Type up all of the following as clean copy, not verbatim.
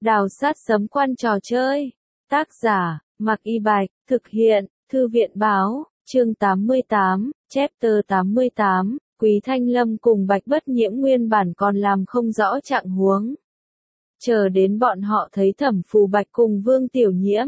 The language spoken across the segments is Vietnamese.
Đào sát sấm quan trò chơi. Tác giả, Mạc Y Bạch, thực hiện, Thư viện báo, chương 88, chapter 88, Quý Thanh Lâm cùng Bạch Bất Nhiễm nguyên bản còn làm không rõ trạng huống. Chờ đến bọn họ thấy Thẩm Phù Bạch cùng Vương Tiểu Nhiễm.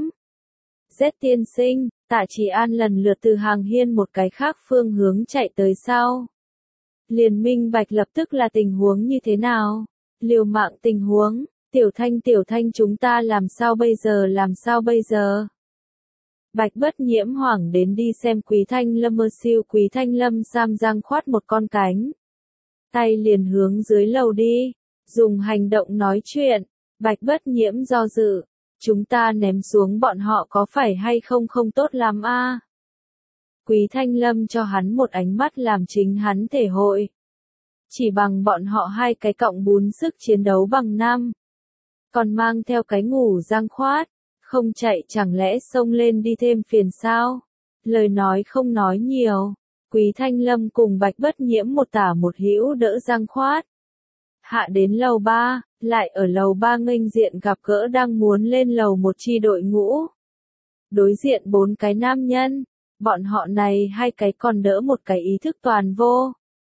Z tiên sinh, Tạ Trì An lần lượt từ hàng hiên một cái khác phương hướng chạy tới sau. Liền minh bạch lập tức là tình huống như thế nào? Liều mạng tình huống, Tiểu Thanh chúng ta làm sao bây giờ? Bạch Bất Nhiễm hoảng đến đi xem Quý Thanh Lâm mơ siêu Quý Thanh Lâm sam giang khoát một con cánh. Tay liền hướng dưới lầu đi, dùng hành động nói chuyện, Bạch Bất Nhiễm do dự, chúng ta ném xuống bọn họ có phải hay không không tốt lắm a? Quý Thanh Lâm cho hắn một ánh mắt làm chính hắn thể hội. Chỉ bằng bọn họ hai cái cọng bún sức chiến đấu bằng năm. Còn mang theo cái ngủ giang khoát, không chạy chẳng lẽ xông lên đi thêm phiền sao? Lời nói không nói nhiều, Quý Thanh Lâm cùng Bạch Bất Nhiễm một tả một hữu đỡ giang khoát. Hạ đến lầu 3, lại ở lầu 3 nghênh diện gặp gỡ đang muốn lên lầu một chi đội ngũ. Đối diện 4 cái nam nhân, bọn họ này hai cái còn đỡ một cái ý thức toàn vô.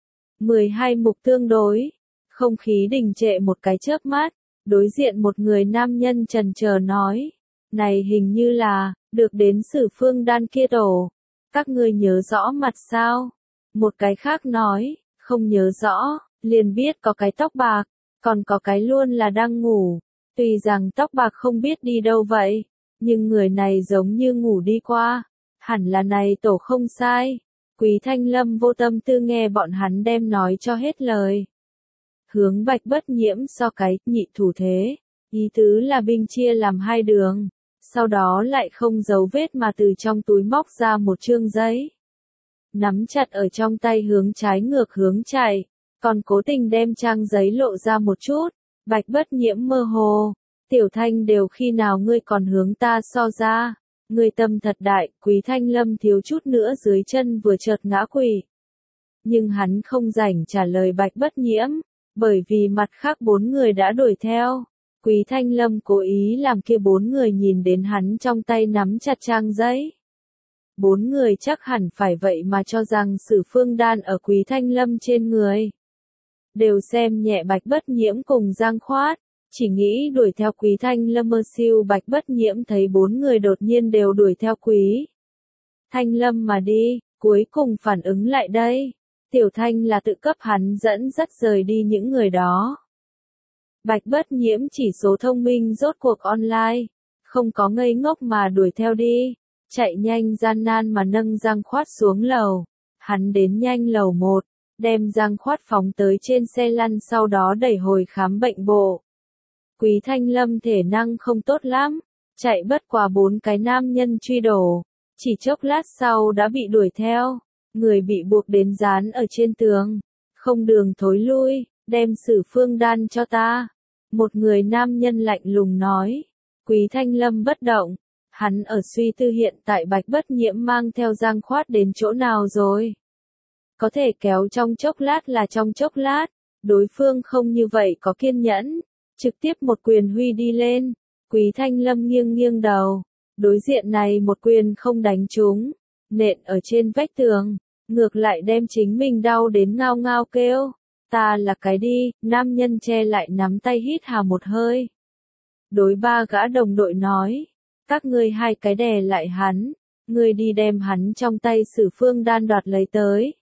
12 mục tương đối, không khí đình trệ một cái chớp mắt, đối diện một người nam nhân chần chờ nói, này hình như là, được đến Sử Phương Đan kia tổ, các ngươi nhớ rõ mặt sao? Một cái khác nói, không nhớ rõ, liền biết có cái tóc bạc, còn có cái luôn là đang ngủ, tuy rằng tóc bạc không biết đi đâu vậy, nhưng người này giống như ngủ đi qua, hẳn là này tổ không sai. Quý Thanh Lâm vô tâm tư nghe bọn hắn đem nói cho hết lời. Hướng Bạch Bất Nhiễm so cái nhị thủ thế, ý tứ là binh chia làm hai đường, sau đó lại không giấu vết mà từ trong túi móc ra một chương giấy. Nắm chặt ở trong tay hướng trái ngược hướng chạy, còn cố tình đem trang giấy lộ ra một chút. Bạch Bất Nhiễm mơ hồ, Tiểu Thanh đều khi nào ngươi còn hướng ta so ra? Ngươi tâm thật đại, Quý Thanh Lâm thiếu chút nữa dưới chân vừa chợt ngã quỵ. Nhưng hắn không rảnh trả lời Bạch Bất Nhiễm, bởi vì mặt khác 4 người đã đuổi theo. Quý Thanh Lâm cố ý làm kia 4 người nhìn đến hắn trong tay nắm chặt trang giấy. 4 người chắc hẳn phải vậy mà cho rằng Sử Phương Đan ở Quý Thanh Lâm trên người. Đều xem nhẹ Bạch Bất Nhiễm cùng Giang Khoát. Chỉ nghĩ đuổi theo Quý Thanh Lâm mơ siêu Bạch Bất Nhiễm thấy 4 người đột nhiên đều đuổi theo Quý Thanh Lâm mà đi, cuối cùng phản ứng lại đây. Tiểu Thanh là tự cấp hắn dẫn dắt rời đi những người đó. Bạch Bất Nhiễm chỉ số thông minh rốt cuộc online, không có ngây ngốc mà đuổi theo đi, chạy nhanh gian nan mà nâng Giang Khoát xuống lầu. Hắn đến nhanh lầu 1, đem Giang Khoát phóng tới trên xe lăn sau đó đẩy hồi khám bệnh bộ. Quý Thanh Lâm thể năng không tốt lắm, chạy bất quá 4 cái nam nhân truy đổ, chỉ chốc lát sau đã bị đuổi theo, người bị buộc đến dán ở trên tường, không đường thối lui, đem Sử Phương Đan cho ta. Một người nam nhân lạnh lùng nói, Quý Thanh Lâm bất động, hắn ở suy tư hiện tại Bạch Bất Nhiễm mang theo Giang Khoát đến chỗ nào rồi. Có thể kéo trong chốc lát là trong chốc lát, đối phương không như vậy có kiên nhẫn. Trực tiếp một quyền huy đi lên, Quý Thanh Lâm nghiêng nghiêng đầu, đối diện này một quyền không đánh trúng, nện ở trên vách tường, ngược lại đem chính mình đau đến ngao ngao kêu, ta là cái đi, nam nhân che lại nắm tay hít hà một hơi. Đối 3 gã đồng đội nói, các ngươi hai cái đè lại hắn, ngươi đi đem hắn trong tay Sử Phương Đan đoạt lấy tới.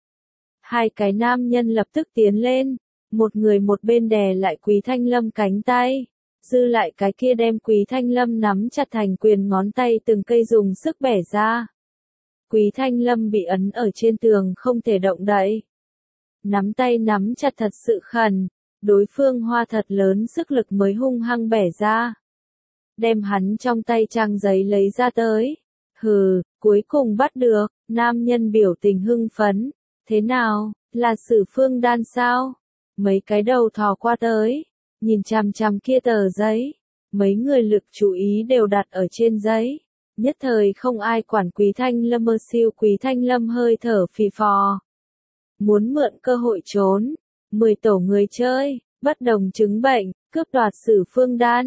Hai cái nam nhân lập tức tiến lên. Một người một bên đè lại Quý Thanh Lâm cánh tay, dư lại cái kia đem Quý Thanh Lâm nắm chặt thành quyền ngón tay từng cây dùng sức bẻ ra. Quý Thanh Lâm bị ấn ở trên tường không thể động đậy. Nắm tay nắm chặt thật sự khẩn, đối phương hoa thật lớn sức lực mới hung hăng bẻ ra. Đem hắn trong tay trang giấy lấy ra tới. Hừ, cuối cùng bắt được, nam nhân biểu tình hưng phấn. Thế nào, là Sử Phương Đan sao? Mấy cái đầu thò qua tới, nhìn chằm chằm kia tờ giấy, mấy người lực chú ý đều đặt ở trên giấy, nhất thời không ai quản Quý Thanh Lâm mơ siêu Quý Thanh Lâm hơi thở phì phò. Muốn mượn cơ hội trốn, 10 tổ người chơi, bất đồng chứng bệnh, cướp đoạt Sử Phương Đan,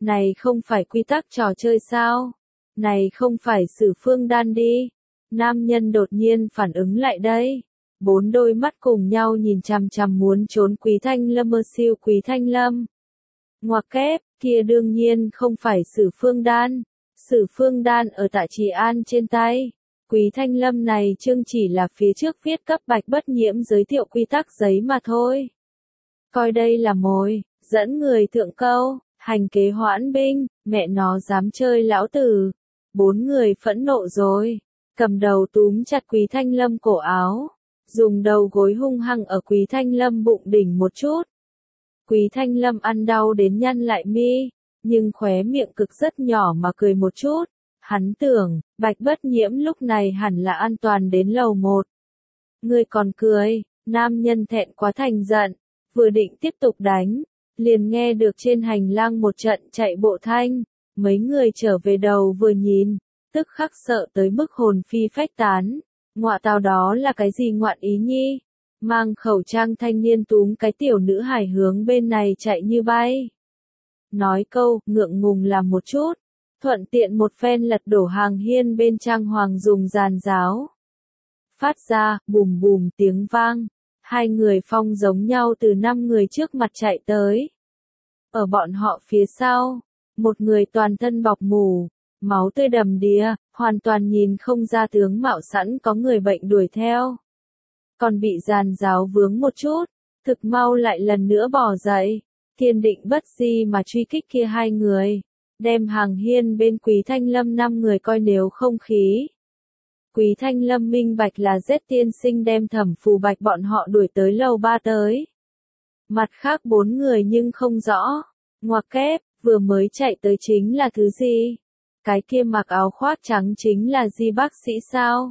Này không phải quy tắc trò chơi sao? Này không phải Sử Phương Đan đi. Nam nhân đột nhiên phản ứng lại đây. Bốn đôi mắt cùng nhau nhìn chằm chằm muốn trốn Quý Thanh Lâm siêu Quý Thanh Lâm. Ngoặc kép, kia đương nhiên không phải Sử Phương Đan. Sử Phương Đan ở Tạ Trì An trên tay. Quý Thanh Lâm này chương chỉ là phía trước viết cấp Bạch Bất Nhiễm giới thiệu quy tắc giấy mà thôi. Coi đây là mồi, dẫn người thượng câu, hành kế hoãn binh, mẹ nó dám chơi lão tử. Bốn người phẫn nộ rồi, cầm đầu túm chặt Quý Thanh Lâm cổ áo, dùng đầu gối hung hăng ở Quý Thanh Lâm bụng đỉnh một chút. Quý Thanh Lâm ăn đau đến nhăn lại mi, nhưng khóe miệng cực rất nhỏ mà cười một chút. Hắn tưởng, Bạch Bất Nhiễm lúc này hẳn là an toàn đến lầu 1. Người còn cười, nam nhân thẹn quá thành giận, vừa định tiếp tục đánh, liền nghe được trên hành lang một trận chạy bộ thanh, mấy người trở về đầu vừa nhìn, tức khắc sợ tới mức hồn phi phách tán. Ngọa tào đó là cái gì ngoạn ý nhi? Mang khẩu trang thanh niên túm cái tiểu nữ hài hướng bên này chạy như bay. Nói câu, ngượng ngùng làm một chút, thuận tiện một phen lật đổ hàng hiên bên trang hoàng dùng giàn giáo. Phát ra, bùm bùm tiếng vang, hai người phong giống nhau từ 5 người trước mặt chạy tới. Ở bọn họ phía sau, một người toàn thân bọc mù, máu tươi đầm đìa, hoàn toàn nhìn không ra tướng mạo sẵn có người bệnh đuổi theo. Còn bị giàn giáo vướng một chút, thực mau lại lần nữa bỏ dậy, kiên định bất di mà truy kích kia hai người, đem hàng hiên bên Quý Thanh Lâm 5 người coi nếu không khí. Quý Thanh Lâm minh bạch là giết tiên sinh đem Thẩm Phù Bạch bọn họ đuổi tới lầu 3 tới. Mặt khác 4 người nhưng không rõ, ngoặc kép, vừa mới chạy tới chính là thứ gì? Cái kia mặc áo khoác trắng chính là Di bác sĩ sao?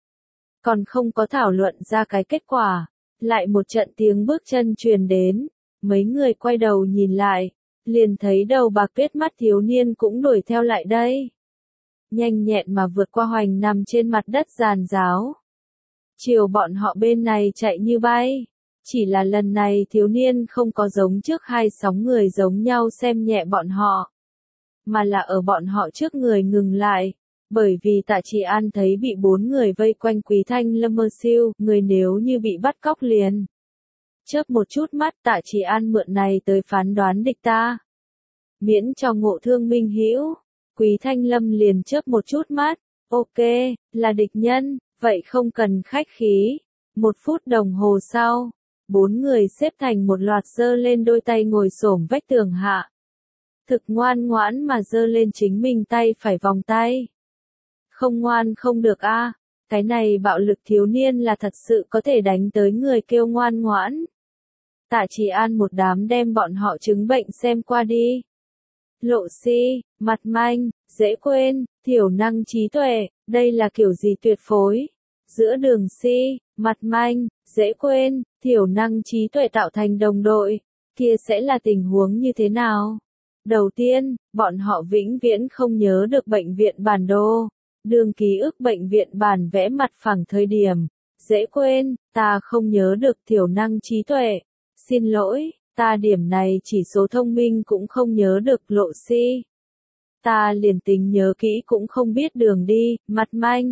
Còn không có thảo luận ra cái kết quả, lại một trận tiếng bước chân truyền đến, mấy người quay đầu nhìn lại, liền thấy đầu bạc tuyết mắt thiếu niên cũng đuổi theo lại đây. Nhanh nhẹn mà vượt qua hoành nằm trên mặt đất giàn giáo. Chiều bọn họ bên này chạy như bay, chỉ là lần này thiếu niên không có giống trước hai sóng người giống nhau xem nhẹ bọn họ, mà là ở bọn họ trước người ngừng lại. Bởi vì Tạ Trì An thấy bị 4 người vây quanh Quý Thanh Lâm siêu, người nếu như bị bắt cóc liền. Chớp một chút mắt Tạ Trì An mượn này tới phán đoán địch ta. Miễn cho ngộ thương minh hữu, Quý Thanh Lâm liền chớp một chút mắt, ok, là địch nhân, vậy không cần khách khí. 1 phút đồng hồ sau, 4 người xếp thành một loạt giơ lên đôi tay ngồi xổm vách tường hạ. Thực ngoan ngoãn mà giơ lên chính mình tay phải vòng tay. Không ngoan không được a, cái này bạo lực thiếu niên là thật sự có thể đánh tới người kêu ngoan ngoãn. Tạ Trì An một đám đem bọn họ chứng bệnh xem qua đi. Lộ si, mặt manh, dễ quên, thiểu năng trí tuệ, đây là kiểu gì tuyệt phối. Giữa đường si, mặt manh, dễ quên, thiểu năng trí tuệ tạo thành đồng đội, kia sẽ là tình huống như thế nào? Đầu tiên, bọn họ vĩnh viễn không nhớ được bệnh viện bản đồ. Đường ký ức bệnh viện bản vẽ mặt phẳng thời điểm. Dễ quên, ta không nhớ được thiểu năng trí tuệ. Xin lỗi, ta điểm này chỉ số thông minh cũng không nhớ được. Lộ si. Ta liền tính nhớ kỹ cũng không biết đường đi, mặt manh.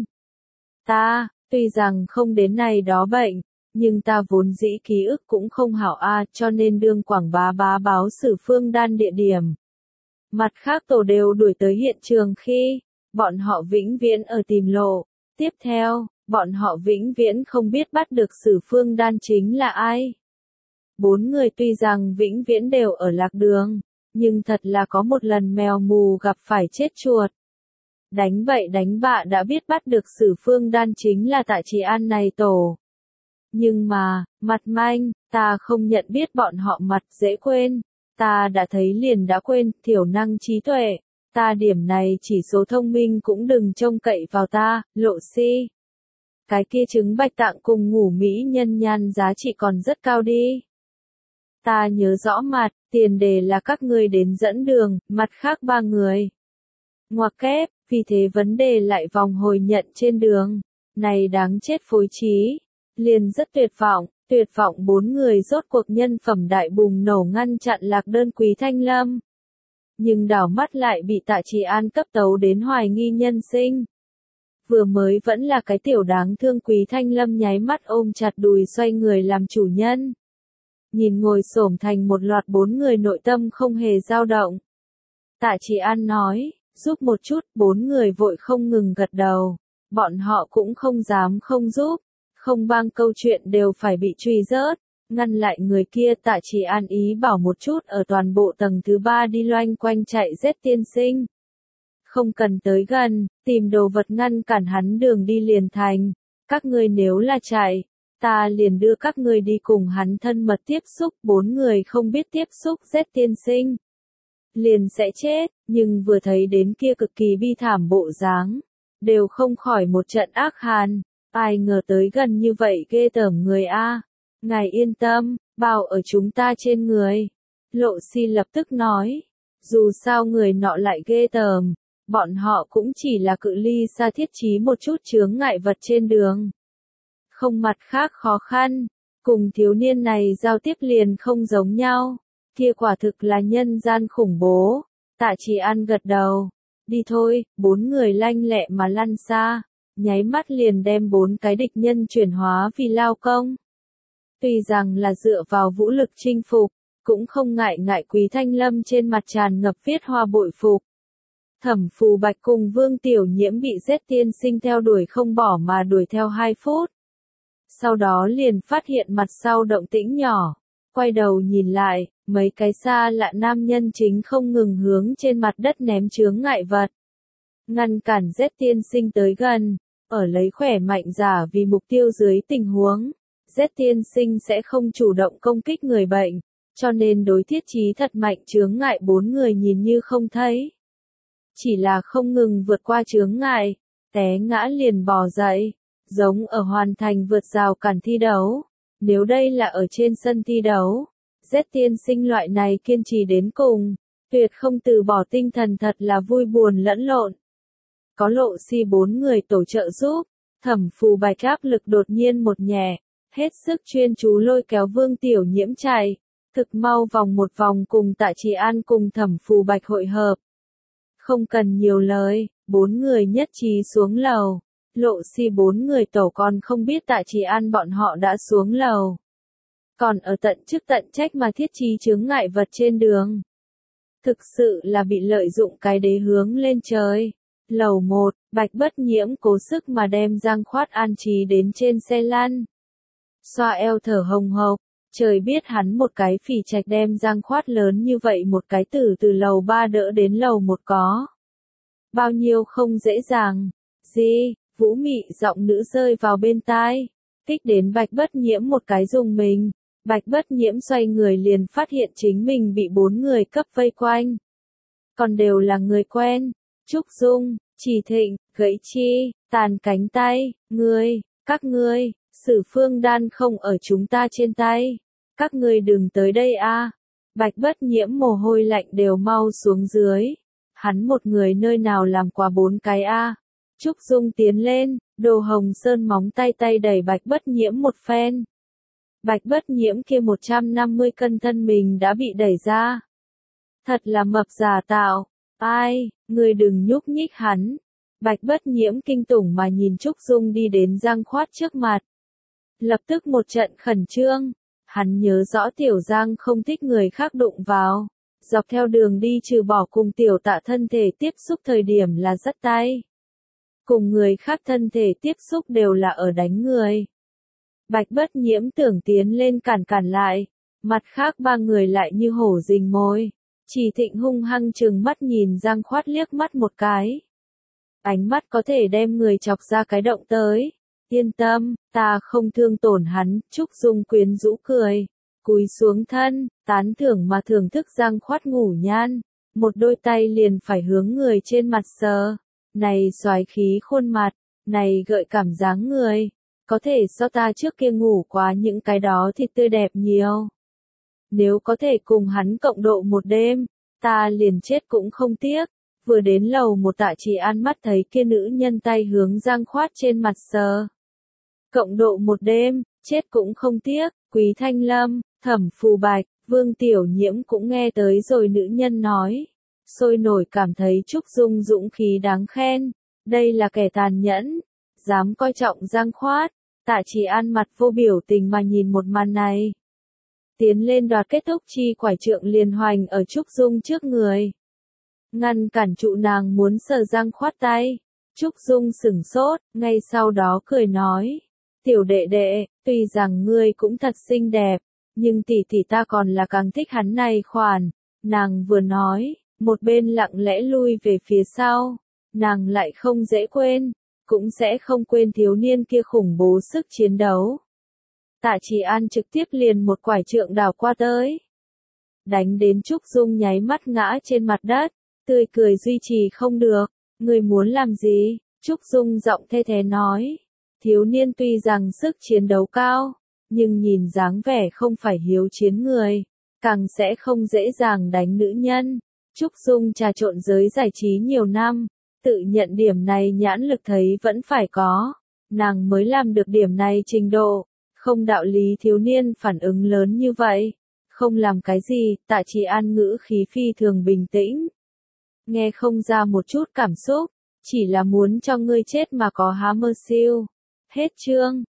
Ta, tuy rằng không đến này đó bệnh, nhưng ta vốn dĩ ký ức cũng không hảo cho nên đương quảng bá báo Sử Phương Đan địa điểm. Mặt khác tổ đều đuổi tới hiện trường khi, bọn họ vĩnh viễn ở tìm lộ. Tiếp theo, bọn họ vĩnh viễn không biết bắt được Sử Phương Đan chính là ai. 4 người tuy rằng vĩnh viễn đều ở lạc đường, nhưng thật là có một lần mèo mù gặp phải chết chuột. Đánh bậy đánh bạ đã biết bắt được Sử Phương Đan chính là Tạ Trì An này tổ. Nhưng mà, mặt manh, ta không nhận biết bọn họ mặt dễ quên. Ta đã thấy liền đã quên, thiểu năng trí tuệ. Ta điểm này chỉ số thông minh cũng đừng trông cậy vào ta, lộ si. Cái kia trứng bạch tạng cùng ngủ mỹ nhân nhan giá trị còn rất cao đi. Ta nhớ rõ mặt, tiền đề là các ngươi đến dẫn đường, mặt khác 3 người. Ngoặc kép, vì thế vấn đề lại vòng hồi nhận trên đường. Này đáng chết phối trí. Liền rất tuyệt vọng 4 người rốt cuộc nhân phẩm đại bùng nổ ngăn chặn lạc đơn Quý Thanh Lâm. nhưng đảo mắt lại bị Tạ Trì An cấp tấu đến hoài nghi nhân sinh. Vừa mới vẫn là cái tiểu đáng thương Quý Thanh Lâm nháy mắt ôm chặt đùi xoay người làm chủ nhân. Nhìn ngồi xổm thành một loạt 4 người nội tâm không hề dao động. Tạ Trì An nói, giúp một chút, 4 người vội không ngừng gật đầu. Bọn họ cũng không dám không giúp, không bang câu chuyện đều phải bị truy rớt. Ngăn lại người kia. Tạ Trì An ý bảo một chút ở toàn bộ tầng thứ 3 đi loanh quanh chạy giết tiên sinh. Không cần tới gần, tìm đồ vật ngăn cản hắn đường đi liền thành. Các ngươi nếu là chạy, ta liền đưa các ngươi đi cùng hắn thân mật tiếp xúc. 4 người không biết tiếp xúc giết tiên sinh, liền sẽ chết, nhưng vừa thấy đến kia cực kỳ bi thảm bộ dáng, đều không khỏi một trận ác hàn. Ai ngờ tới gần như vậy ghê tởm người a. Ngài yên tâm, bao ở chúng ta trên người. Lộ Si lập tức nói, dù sao người nọ lại ghê tởm, bọn họ cũng chỉ là cự ly xa thiết trí một chút chướng ngại vật trên đường. Không mặt khác khó khăn, cùng thiếu niên này giao tiếp liền không giống nhau. Kia quả thực là nhân gian khủng bố. Tạ Trì An gật đầu, đi thôi. 4 người lanh lẹ mà lăn xa, nháy mắt liền đem 4 cái địch nhân chuyển hóa vì lao công. Tuy rằng là dựa vào vũ lực chinh phục, cũng không ngại Quý Thanh Lâm trên mặt tràn ngập viết hoa bội phục. Thẩm Phù Bạch cùng Vương Tiểu Nhiễm bị giết tiên sinh theo đuổi không bỏ mà đuổi theo 2 phút. Sau đó liền phát hiện mặt sau động tĩnh nhỏ, quay đầu nhìn lại, mấy cái xa lạ nam nhân chính không ngừng hướng trên mặt đất ném chướng ngại vật. Ngăn cản giết tiên sinh tới gần, ở lấy khỏe mạnh giả vì mục tiêu dưới tình huống. Giết tiên sinh sẽ không chủ động công kích người bệnh, cho nên đối thiết trí thật mạnh chướng ngại 4 người nhìn như không thấy. Chỉ là không ngừng vượt qua chướng ngại, té ngã liền bò dậy, giống ở hoàn thành vượt rào cản thi đấu. Nếu đây là ở trên sân thi đấu, giết tiên sinh loại này kiên trì đến cùng, tuyệt không từ bỏ tinh thần thật là vui buồn lẫn lộn. Có Lộ Si 4 người tổ trợ giúp, Thẩm Phù Bạch áp lực đột nhiên một nhẹ, hết sức chuyên chú lôi kéo Vương Tiểu Nhiễm chạy, thực mau vòng một vòng cùng Tạ Trì An cùng Thẩm Phù Bạch hội hợp. Không cần nhiều lời, 4 người nhất trí xuống lầu. Lộ Si 4 người tổ còn không biết Tạ Trì An bọn họ đã xuống lầu. Còn ở tận chức tận trách mà thiết trí chướng ngại vật trên đường. Thực sự là bị lợi dụng cái đế hướng lên trời. Lầu 1, Bạch Bất Nhiễm cố sức mà đem Giang Khoát an trí đến trên xe lăn. Xoa eo thở hồng hộc, trời biết hắn một cái phỉ trạch đem Giang Khoát lớn như vậy một cái tử từ lầu 3 đỡ đến lầu 1 có. Bao nhiêu không dễ dàng. Gì, vũ mị giọng nữ rơi vào bên tai, kích đến Bạch Bất Nhiễm một cái rùng mình. Bạch Bất Nhiễm xoay người liền phát hiện chính mình bị 4 người cấp vây quanh. Còn đều là người quen. Trúc Dung, Chỉ Thịnh, Gãy Chi, Tàn Cánh Tay, các ngươi, Sử Phương Đan không ở chúng ta trên tay. Các ngươi đừng tới đây a. Bạch Bất Nhiễm mồ hôi lạnh đều mau xuống dưới. Hắn một người nơi nào làm qua 4 cái a. Trúc Dung tiến lên, Đồ Hồng Sơn móng tay đẩy Bạch Bất Nhiễm một phen. Bạch Bất Nhiễm kia 150 cân thân mình đã bị đẩy ra. Thật là mập giả tạo. Ai, người đừng nhúc nhích hắn. Bạch Bất Nhiễm kinh tủng mà nhìn Trúc Dung đi đến Giang Khoát trước mặt. Lập tức một trận khẩn trương. Hắn nhớ rõ Tiểu Giang không thích người khác đụng vào. Dọc theo đường đi trừ bỏ cùng Tiểu Tạ thân thể tiếp xúc thời điểm là dắt tay. Cùng người khác thân thể tiếp xúc đều là ở đánh người. Bạch Bất Nhiễm tưởng tiến lên cản lại. Mặt khác 3 người lại như hổ rình mồi. Chỉ Thịnh hung hăng trừng mắt nhìn Giang Khoát liếc mắt một cái. Ánh mắt có thể đem người chọc ra cái động tới. Yên tâm, ta không thương tổn hắn. Trúc Dung quyến rũ cười, cúi xuống thân, tán thưởng mà thưởng thức Giang Khoát ngủ nhan. Một đôi tay liền phải hướng người trên mặt sờ. Này soái khí khuôn mặt, này gợi cảm dáng người, có thể so ta trước kia ngủ quá những cái đó thì tươi đẹp nhiều. Nếu có thể cùng hắn cộng độ một đêm, ta liền chết cũng không tiếc. Vừa đến lầu 1 Tạ Trì An mắt thấy kia nữ nhân tay hướng Giang Khoát trên mặt sờ. Cộng độ một đêm, chết cũng không tiếc. Quý Thanh Lâm, Thẩm Phù Bạch, Vương Tiểu Nhiễm cũng nghe tới rồi nữ nhân nói. sôi nổi cảm thấy Trúc Dung dũng khí đáng khen. Đây là kẻ tàn nhẫn, dám coi trọng Giang Khoát. Tạ Chỉ An mặt vô biểu tình mà nhìn một màn này. Tiến lên đoạt kết thúc chi quải trượng liền hoành ở Trúc Dung trước người. Ngăn cản trụ nàng muốn sờ Giang Khoát tay. Trúc Dung sửng sốt, ngay sau đó cười nói. Tiểu đệ đệ, tuy rằng ngươi cũng thật xinh đẹp, nhưng tỷ tỷ ta còn là càng thích hắn này khoản. Nàng vừa nói, một bên lặng lẽ lui về phía sau. Nàng lại không dễ quên, cũng sẽ không quên thiếu niên kia khủng bố sức chiến đấu. Tạ Chỉ An trực tiếp liền một quải trượng đảo qua tới. Đánh đến Trúc Dung nháy mắt ngã trên mặt đất, tươi cười duy trì không được. Người muốn làm gì? Trúc Dung giọng thê thế nói. Thiếu niên tuy rằng sức chiến đấu cao, nhưng nhìn dáng vẻ không phải hiếu chiến người, càng sẽ không dễ dàng đánh nữ nhân. Trúc Dung trà trộn giới giải trí nhiều năm, tự nhận điểm này nhãn lực thấy vẫn phải có. Nàng mới làm được điểm này trình độ, không đạo lý thiếu niên phản ứng lớn như vậy. Không làm cái gì, Tạ Chỉ An ngữ khí phi thường bình tĩnh. Nghe không ra một chút cảm xúc, chỉ là muốn cho ngươi chết mà có há mơ siêu. Hết chương.